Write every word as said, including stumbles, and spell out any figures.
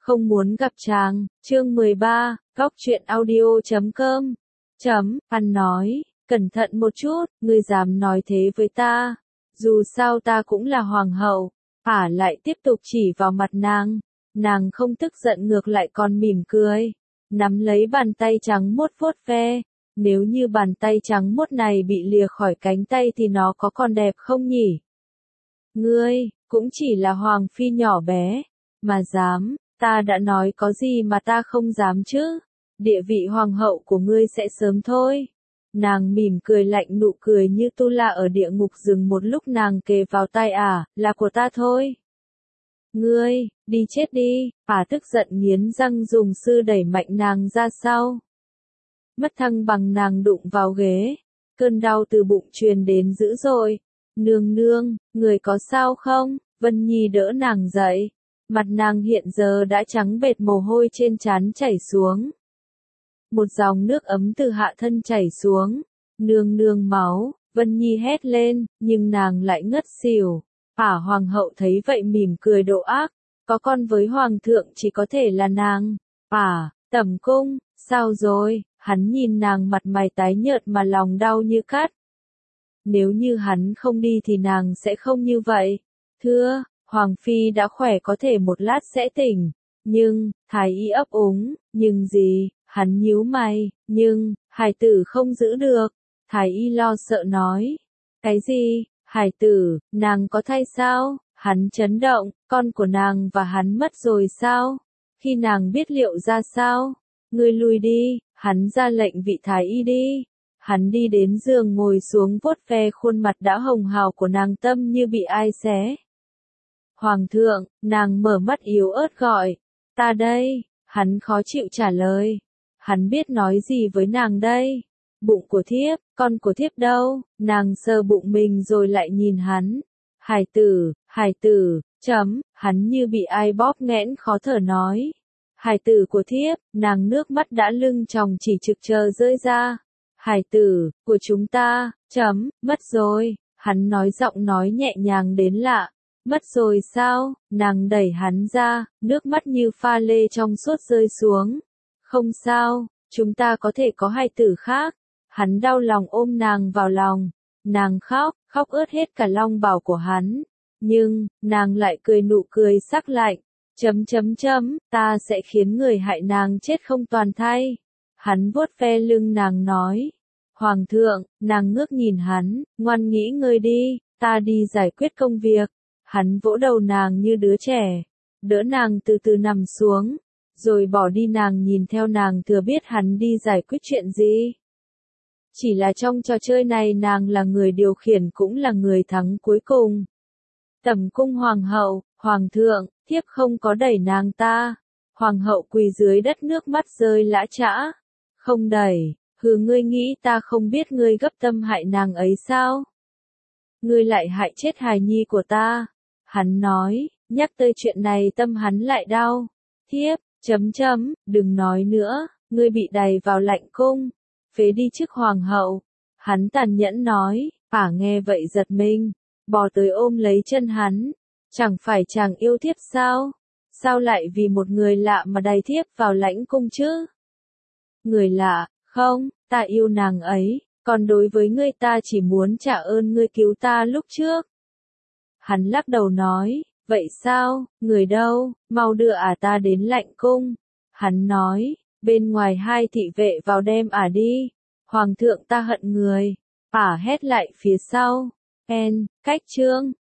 không muốn gặp chàng, chương mười ba, góc truyện audio chấm com. Chấm, hắn nói, cẩn thận một chút, ngươi dám nói thế với ta. Dù sao ta cũng là hoàng hậu. Ả lại tiếp tục chỉ vào mặt nàng. Nàng không tức giận ngược lại còn mỉm cười. Nắm lấy bàn tay trắng muốt vuốt ve. Nếu như bàn tay trắng muốt này bị lìa khỏi cánh tay thì nó có còn đẹp không nhỉ? Ngươi, cũng chỉ là hoàng phi nhỏ bé. Mà dám, ta đã nói có gì mà ta không dám chứ? Địa vị hoàng hậu của ngươi sẽ sớm thôi. Nàng mỉm cười lạnh nụ cười như tu la ở địa ngục dừng một lúc nàng kề vào tai Ả, là của ta thôi. Ngươi, đi chết đi, Ả tức giận nghiến răng dùng sư đẩy mạnh nàng ra sau. Mất thăng bằng nàng đụng vào ghế, cơn đau từ bụng truyền đến dữ dội. Nương nương, người có sao không? Vân Nhi đỡ nàng dậy. Mặt nàng hiện giờ đã trắng bệt mồ hôi trên trán chảy xuống. Một dòng nước ấm từ hạ thân chảy xuống. Nương nương máu, Vân Nhi hét lên, nhưng nàng lại ngất xỉu. Ả hoàng hậu thấy vậy mỉm cười độ ác. Có con với hoàng thượng chỉ có thể là nàng. Ả, tẩm cung, sao rồi? Hắn nhìn nàng mặt mày tái nhợt mà lòng đau như cắt. Nếu như hắn không đi thì nàng sẽ không như vậy. Thưa, Hoàng Phi đã khỏe có thể một lát sẽ tỉnh. Nhưng, thái y ấp úng, nhưng gì, hắn nhíu mày, nhưng, hài tử không giữ được. Thái y lo sợ nói. Cái gì, hài tử, nàng có thai sao? Hắn chấn động, con của nàng và hắn mất rồi sao? Khi nàng biết liệu ra sao? Ngươi lui đi, hắn ra lệnh vị thái y đi. Hắn đi đến giường ngồi xuống vuốt ve khuôn mặt đã hồng hào của nàng tâm như bị ai xé. Hoàng thượng, nàng mở mắt yếu ớt gọi. Ta đây, hắn khó chịu trả lời. Hắn biết nói gì với nàng đây? Bụng của thiếp, con của thiếp đâu? Nàng sờ bụng mình rồi lại nhìn hắn. Hài tử, hài tử, chấm, hắn như bị ai bóp nghẽn khó thở nói. Hài tử của thiếp, nàng nước mắt đã lưng tròng chỉ trực chờ rơi ra. Hài tử, của chúng ta, chấm, mất rồi, hắn nói giọng nói nhẹ nhàng đến lạ. Mất rồi sao? Nàng đẩy hắn ra, nước mắt như pha lê trong suốt rơi xuống. Không sao, chúng ta có thể có hài tử khác. Hắn đau lòng ôm nàng vào lòng. Nàng khóc, khóc ướt hết cả long bào của hắn. Nhưng, nàng lại cười nụ cười sắc lạnh. Chấm chấm chấm, ta sẽ khiến người hại nàng chết không toàn thây. Hắn vuốt ve lưng nàng nói. Hoàng thượng, nàng ngước nhìn hắn, ngoan nghĩ ngơi đi, ta đi giải quyết công việc. Hắn vỗ đầu nàng như đứa trẻ, đỡ nàng từ từ nằm xuống, rồi bỏ đi. Nàng nhìn theo nàng thừa biết hắn đi giải quyết chuyện gì. Chỉ là trong trò chơi này nàng là người điều khiển cũng là người thắng cuối cùng. Tẩm cung hoàng hậu, hoàng thượng, thiếp không có đẩy nàng ta. Hoàng hậu quỳ dưới đất nước mắt rơi lã chã. Không đẩy, hừ, ngươi nghĩ ta không biết ngươi gấp tâm hại nàng ấy sao? Ngươi lại hại chết hài nhi của ta. Hắn nói, nhắc tới chuyện này tâm hắn lại đau. Thiếp, chấm chấm, đừng nói nữa, ngươi bị đày vào lạnh cung, phế đi chức hoàng hậu. Hắn tàn nhẫn nói. Ả nghe vậy giật mình, bò tới ôm lấy chân hắn. Chẳng phải chàng yêu thiếp sao? Sao lại vì một người lạ mà đày thiếp vào lãnh cung chứ? Người lạ, không, ta yêu nàng ấy, còn đối với ngươi ta chỉ muốn trả ơn ngươi cứu ta lúc trước. Hắn lắc đầu nói, vậy sao, người đâu, mau đưa Ả ta đến lãnh cung. Hắn nói, bên ngoài hai thị vệ vào đem Ả đi. Hoàng thượng ta hận người. Ả hét lại phía sau. En, cách chương.